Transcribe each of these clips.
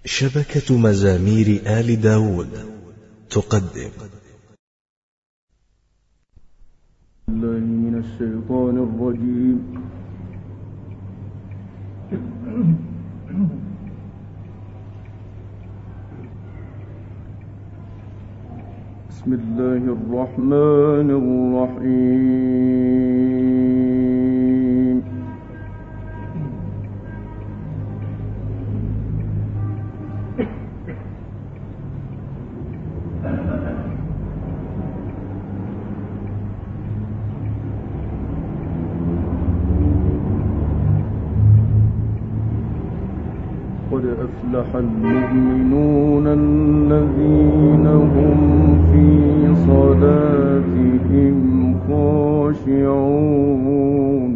شبكة مزامير آل داود تقدم. الله من الشيطان الرجيم. بسم الله الرحمن الرحيم. قد أفلح المؤمنون الذين هم في صلاتهم خاشعون.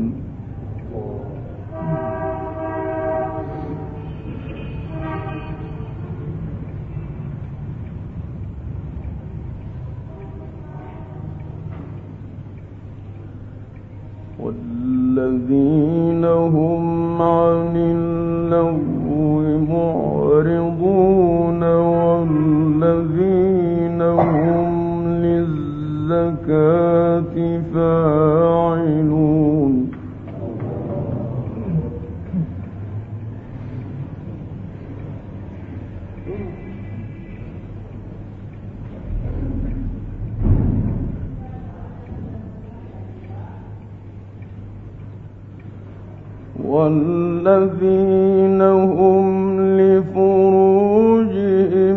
والذين هم عن اللغو معرضون والذين هم للزكاة فاعلون. والذين هم لفروجهم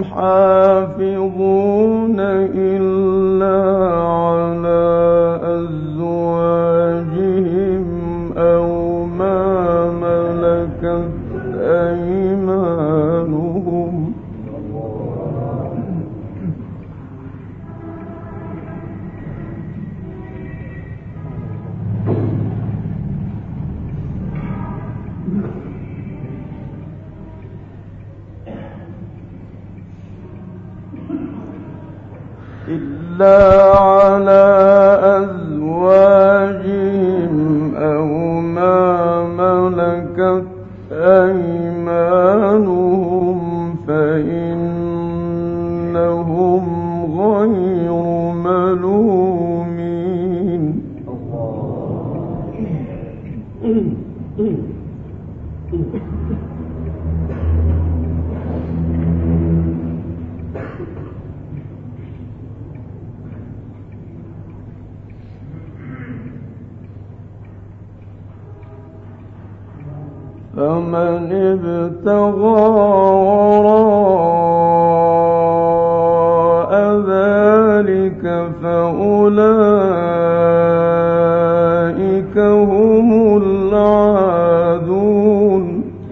حافظون إلا على أزواجهم أو ما ملكت أيمانهم. إلا على أزواجهم أو ما ملكت أيمانهم فإنهم غير ملومين. فمن ابتغى وراء ذلك فأولئك هم العادون.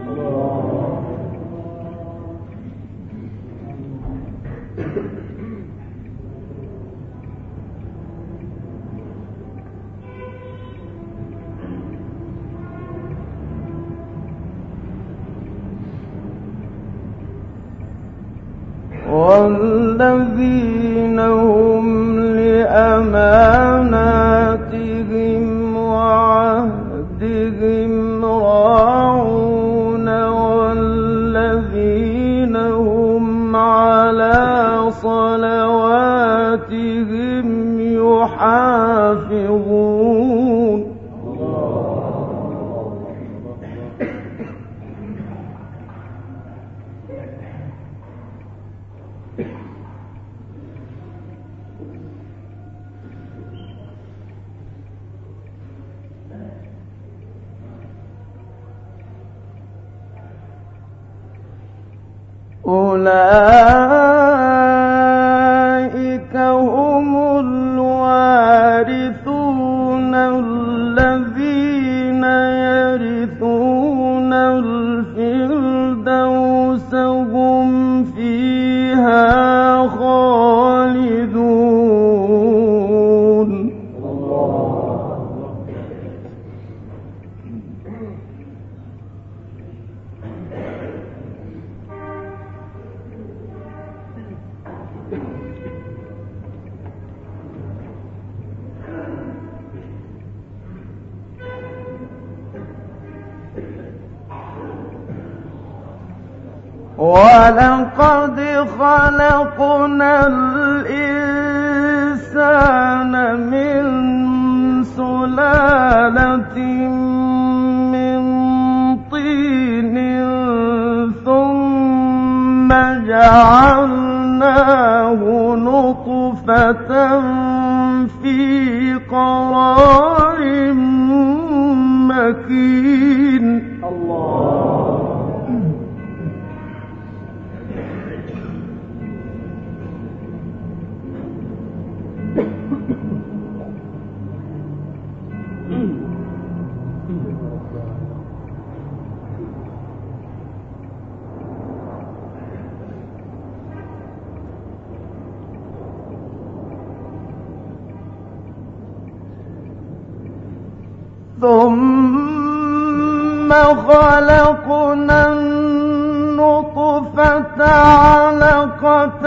والذين هم لأماناتهم وعهدهم راعون والذين هم على صلواتهم يحافظون. أولئك هم الوارثون الذين يرثون الفردوس هم فيها خالدون. ولقد خلقنا الإنسان من سلالة من طين ثم جعلناه نطفة في قرار مكين. ثم خلقنا النطفة علقة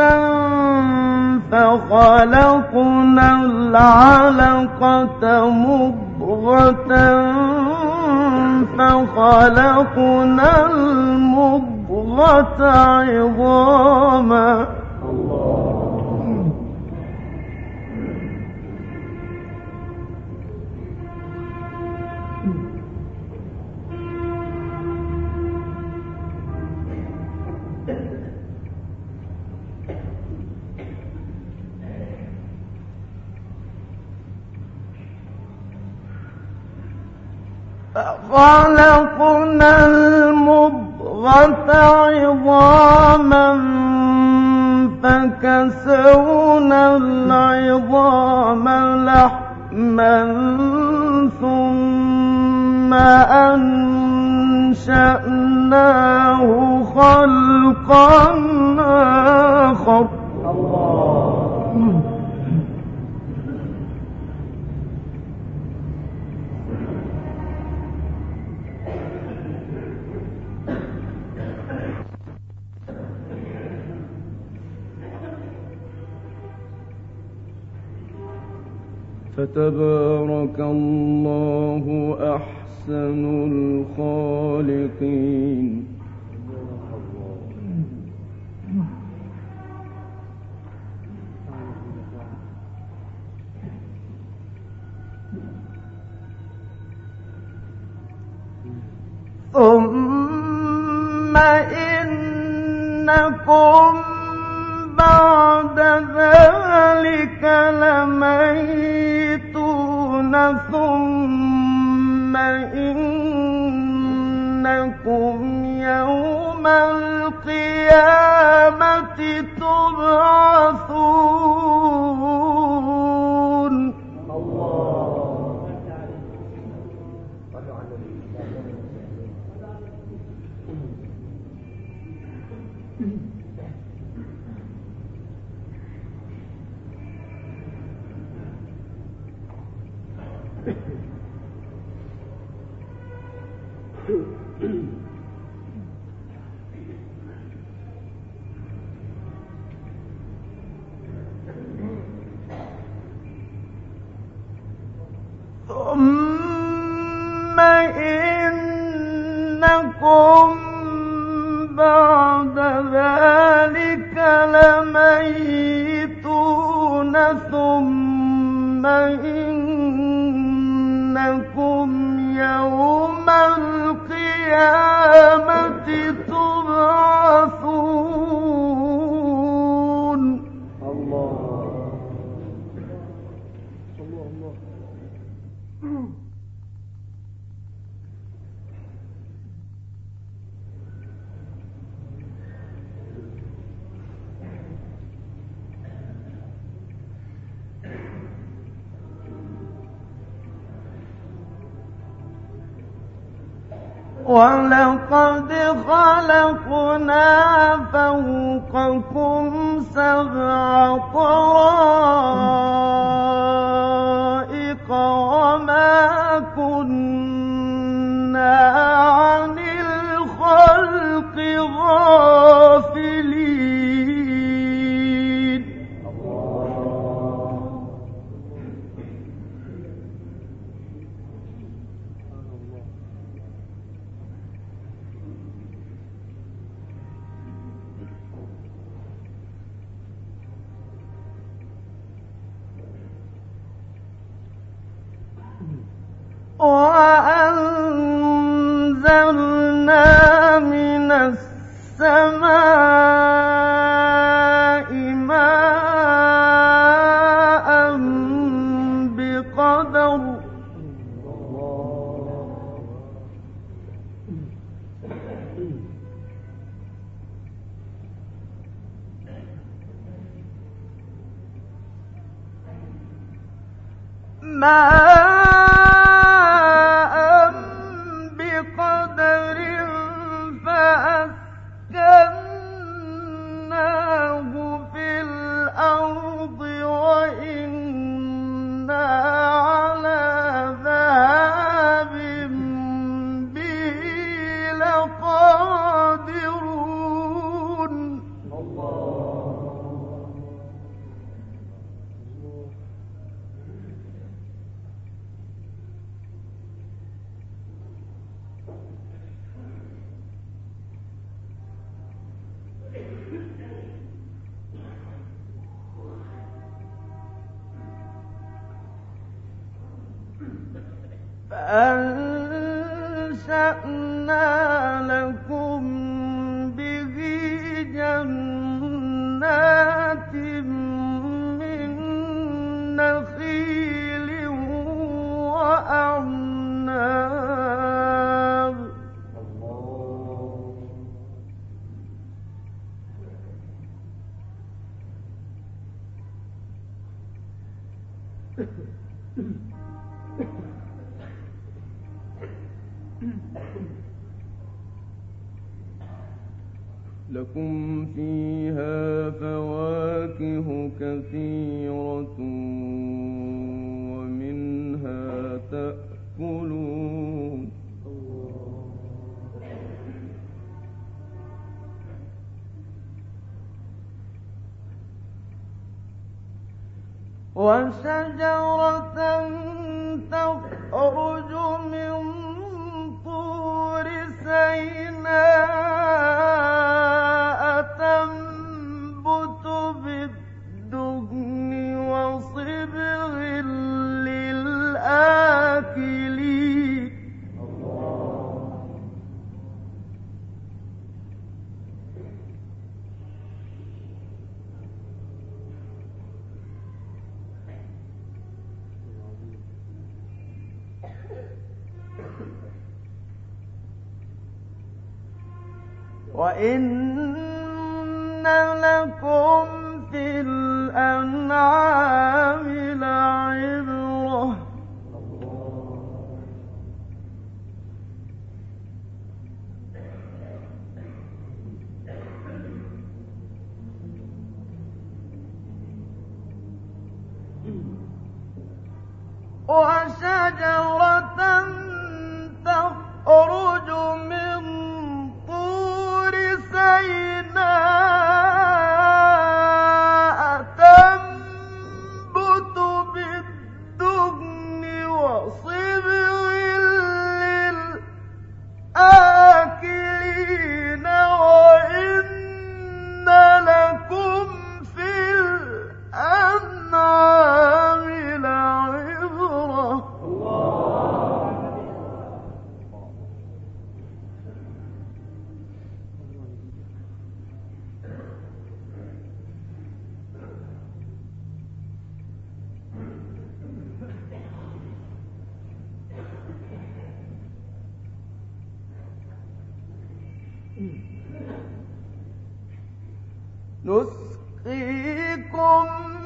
فخلقنا العلقة مضغة فخلقنا المضغة عظاما. فخلقنا المضغة عظاما فكسونا العظام لحما ثم أنشأناه خلقا آخر. فتبارك الله أحسن الخالقين. ثم إنكم بعد ذلك لميتون ثم إنكم يوم القيامة تبعثون. ثم إنكم بعد ذلك لميتون ثم إنكم يوم القيامة تبعثون. ولقد خلقنا فوقكم سبع طرائق وما كنا عن الخلق غافلين. وأنزلنا من السماء ماء بقدر فأسكناه في الأرض وإنا على ذهاب به لقادرون فأنشأنا لكم به جنات من نخيل وأعناب لكم فيها فواكه كثيرة ومنها تأكلون وشجرة تخرج من طور سيناء تنبت بالدهن وصبغ للآكلين وَإِنَّ لَكُمْ فِي الْأَنْعَامِ لَعِبْرَةً ۖ وَشَجَرَةً تَخْرُجُ مِن طُورِ سَيْنَاءَ تَنبُتُ بِالدُّهْنِ وَصِبْغٍ لِّلْآكِلِينَ وَإِنَّ لَكُمْ فِي الْأَنْعَامِ لَعِبْرَةً ۖ نسقيكم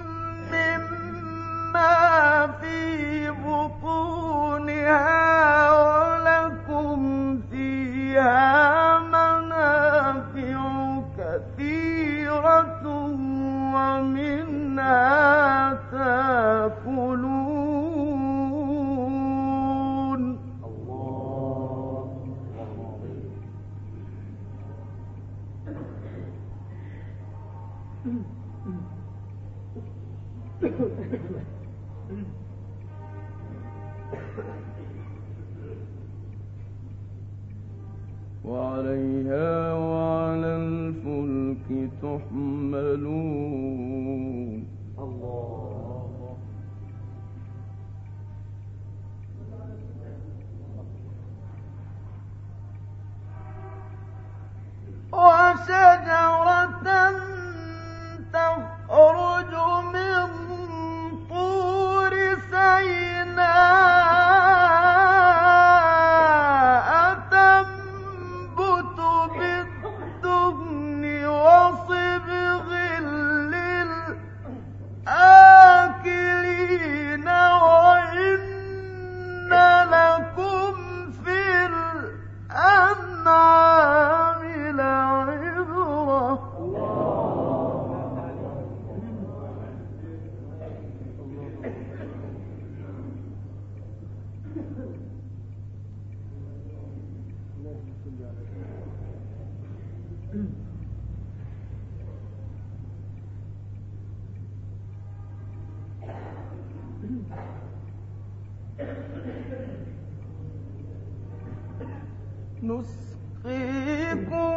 مما في بطونها ولكم فيها منافع كثيرة ومنها تأكلون وعليها وعلى الفلك تحملون شجرة تخرج من طور سيناء تنبت بالدهن وصبغ للآكلين وإن لكم في الأنعام لعبرة. نسقيكم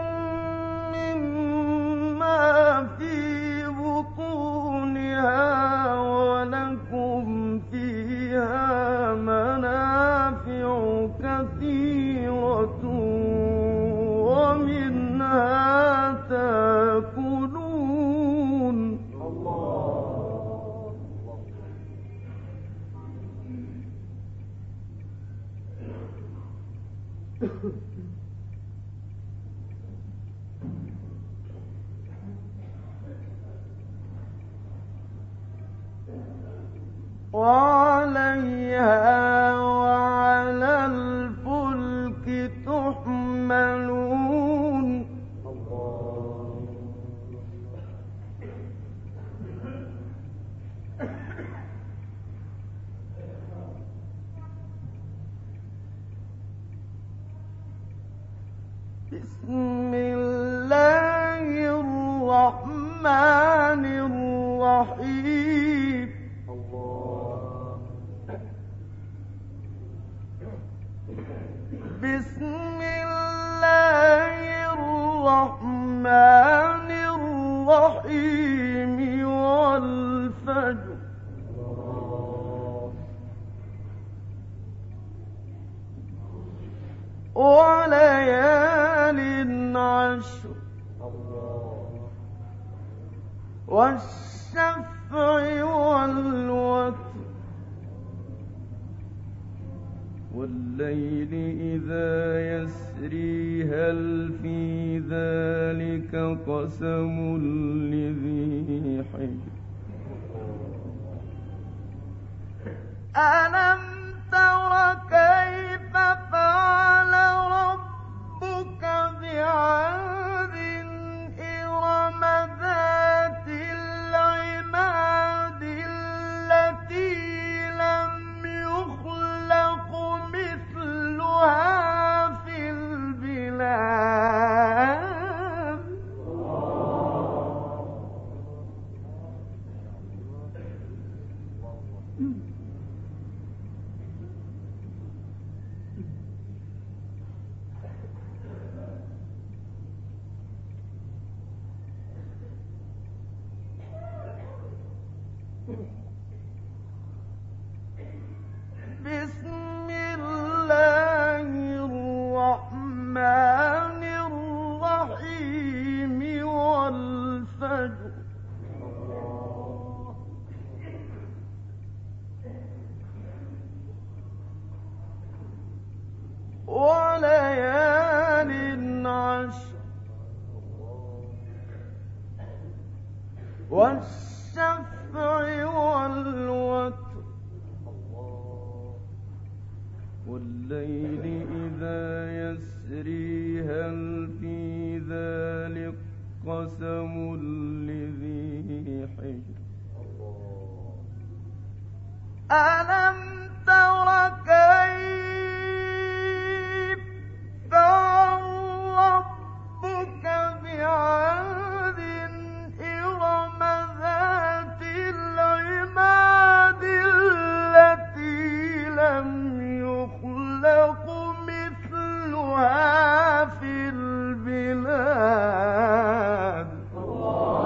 مما في بطونها ولكم فيها منافع كثيرة ومنها تأكلون. وعليها وعلى الفلك تحملون. بسم الله الرحمن الرحيم. بسم الله الرحمن الرحيم والفجر وليال عشر والشفع والوتر والليل إذا يسري هل في ذلك قسم لذي حجر. ألم تر كيف فعل ربك بعاد إرم ذات العماد التي لم يخلق مثلها في البلاد. بسم الله الرحمن الرحيم والفجر وليال عشر والشفع والوتر والليل إذا يسري هل في ذلك قسم لذي حجر. ألم تر كيف فعل ربك بعاد إرم ذات العماد التي لم يخلق مثلها في البلاد.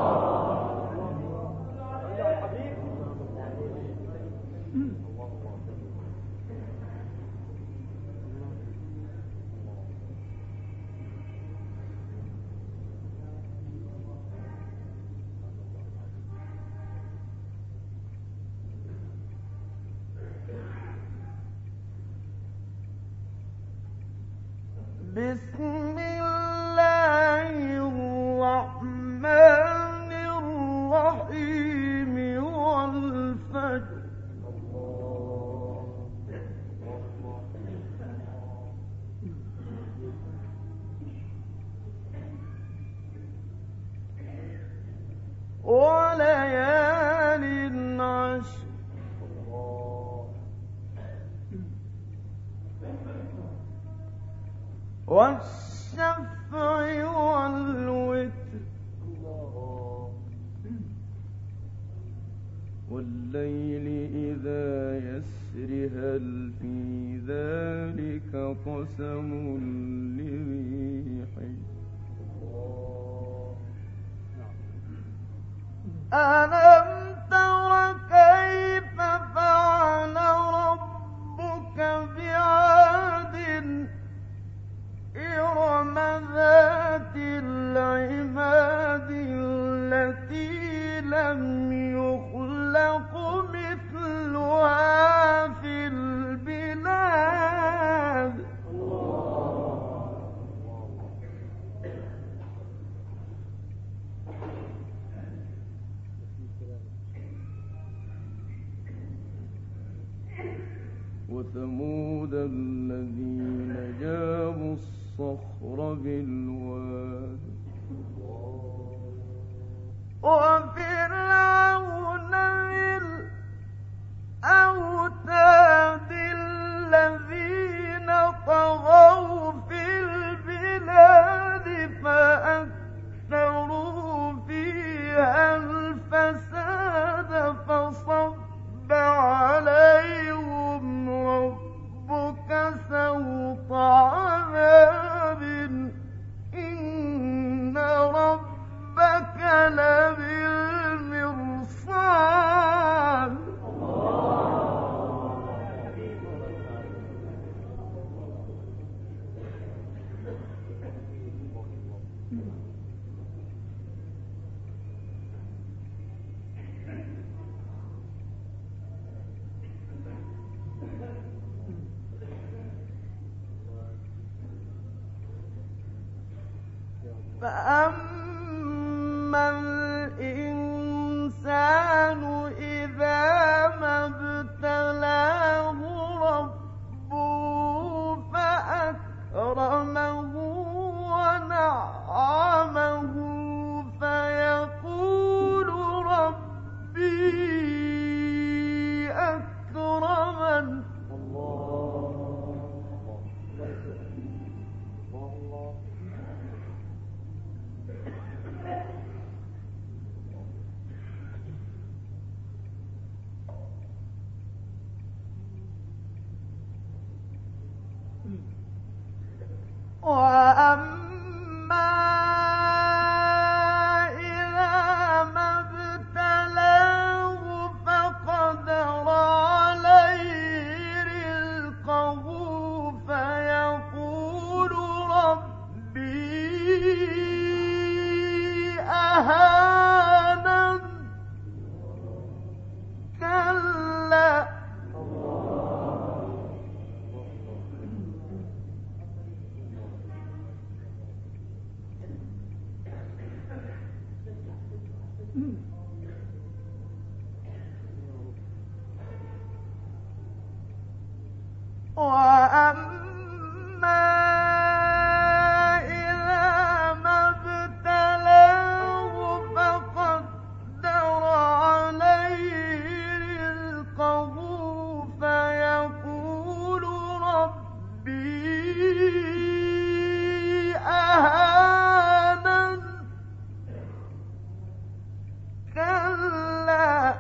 بسم الله الرحمن الرحيم والفجر وليال عشر والشفع والوتر والليل إذا يسر هل في ذلك قسم لذي حجر ألم تر كيف فعل ربك بعاد إرم ذات العماد التي لم يخلق مثلها في البلاد وثمود الذين جابوا الصخر بالواد وفرعون ذي الأوتاد الذين طغوا في البلاد فأكثروا فيها الفساد فصب عليهم ربك سوط عذاب إن ربك لبالمرصاد فأما الإنسان إذا ما ابتلاه ربه فأكرمه ونعمه فيقول ربي أكرمن وأما إذا ما ابتلاه فقدر عليه رزقه فيقول ربي أهانن كلا وأما إذا ما ابتلاه فقدر عليه رزقه فيقول ربي أهانن كلا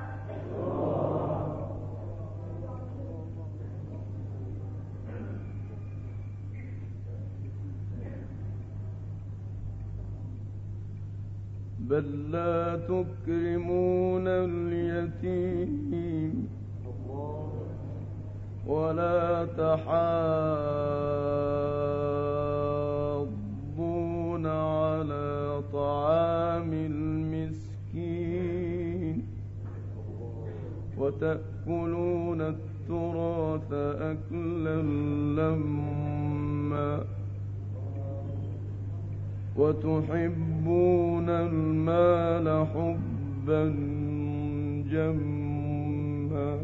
بل لا تكرمون اليتيم ولا تحاضون على طعام المسكين وتأكلون التراث أكلا لما وتحبون المال حبا جما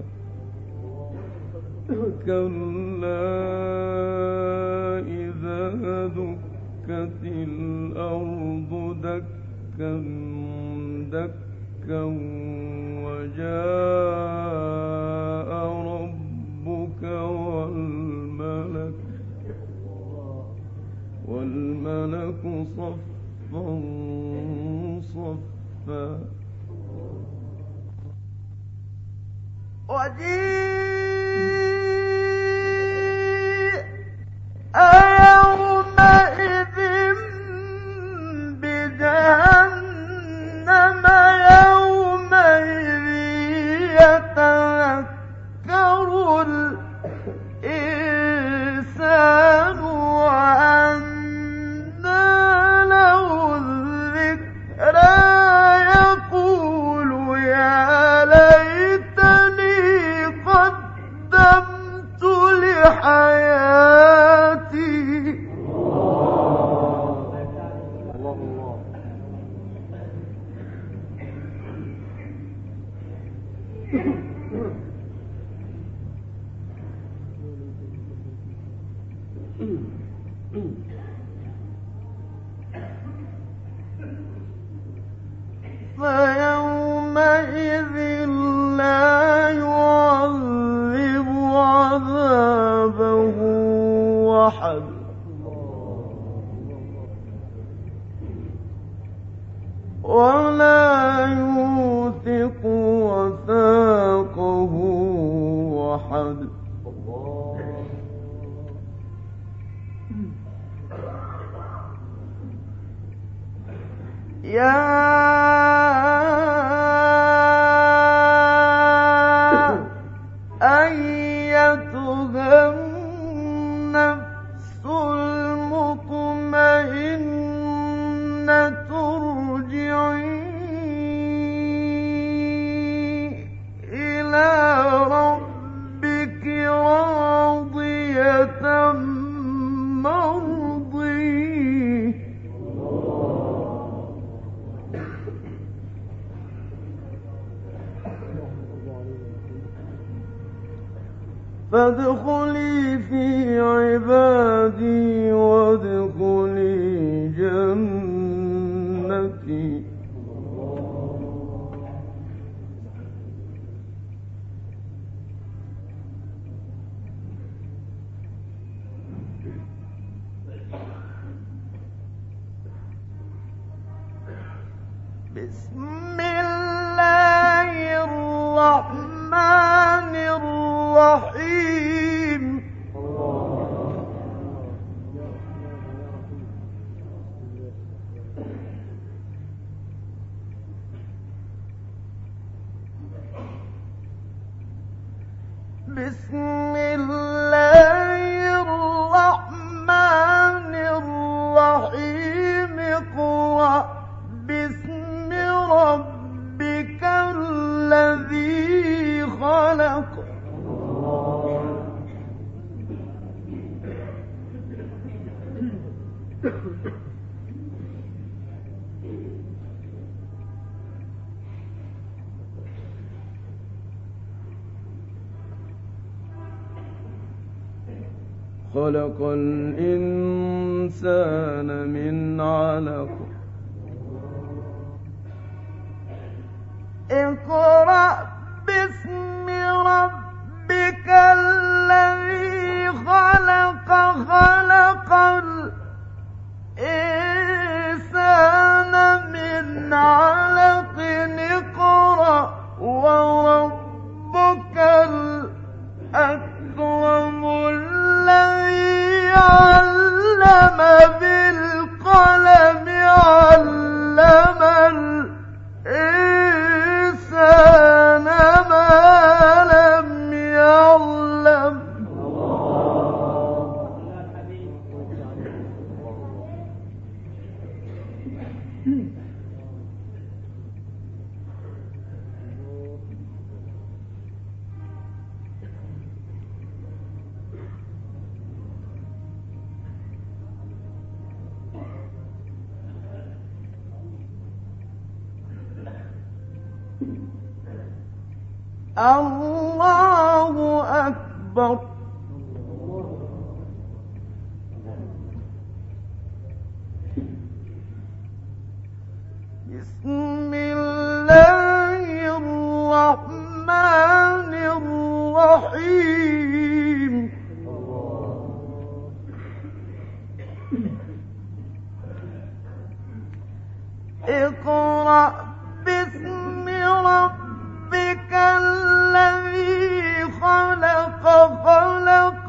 كلا إذا دكت الأرض دكا دكا وجاء ربك والملك صفا صفا وجيء يومئذ بجهنم يومئذ يتذكر الإنسان وأنى له الذكرى يقول يا ليتني قدمت لحياتي فيومئذ لا يعذب عذابه أحد ولا يوثق وثاقه أحد يا أيتها النفس المطمئنة ارجعي إلى ربك راضية مرضية فادخلي في عبادي وادخلي جنتي بسم الله الرحمن الرحيم بسم الله الرحمن الرحيم اقرأ باسم ربك الذي خلق خلق الإنسان من علق اقرأ باسم ربك الذي خلق خلق الإنسان من علق اقرأ وربك الأكرم الذي علم بالقلم علم الإنسان ما لم يعلم الله أكبر. بسم الله الرحمن الرحيم. اقرأ باسم ربك الذي خلق خلق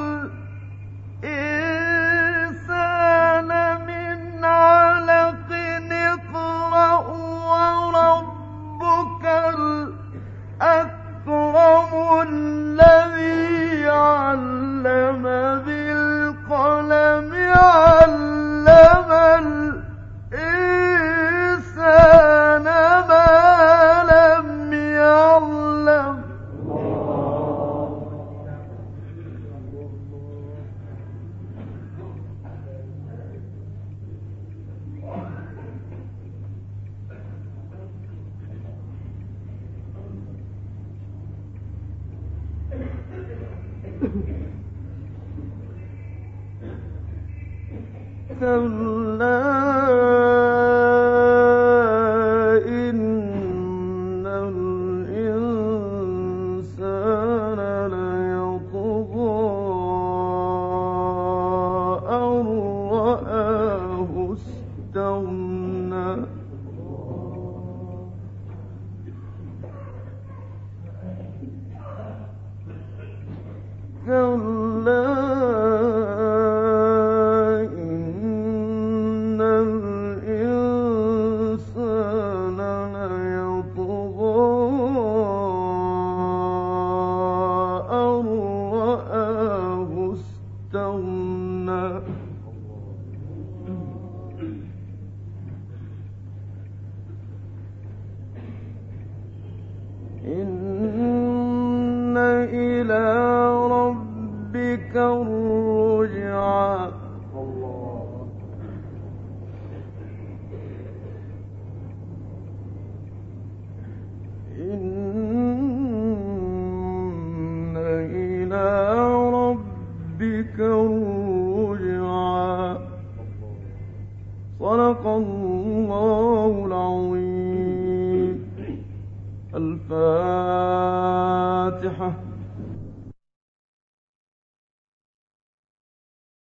الإنسان من علق اقرأ وربك الأكرم الذي علم بالقلم علم الإنسان ما لم يعلم. كلا إن الإنسان ليطغى أن رآه استغنى. كلا إن الإنسان ليطغى أن رآه استغنى. إن إلى ربك الرجعى. إن إلى ربك الرجعى. صدق الله العظيم. الفاتحة.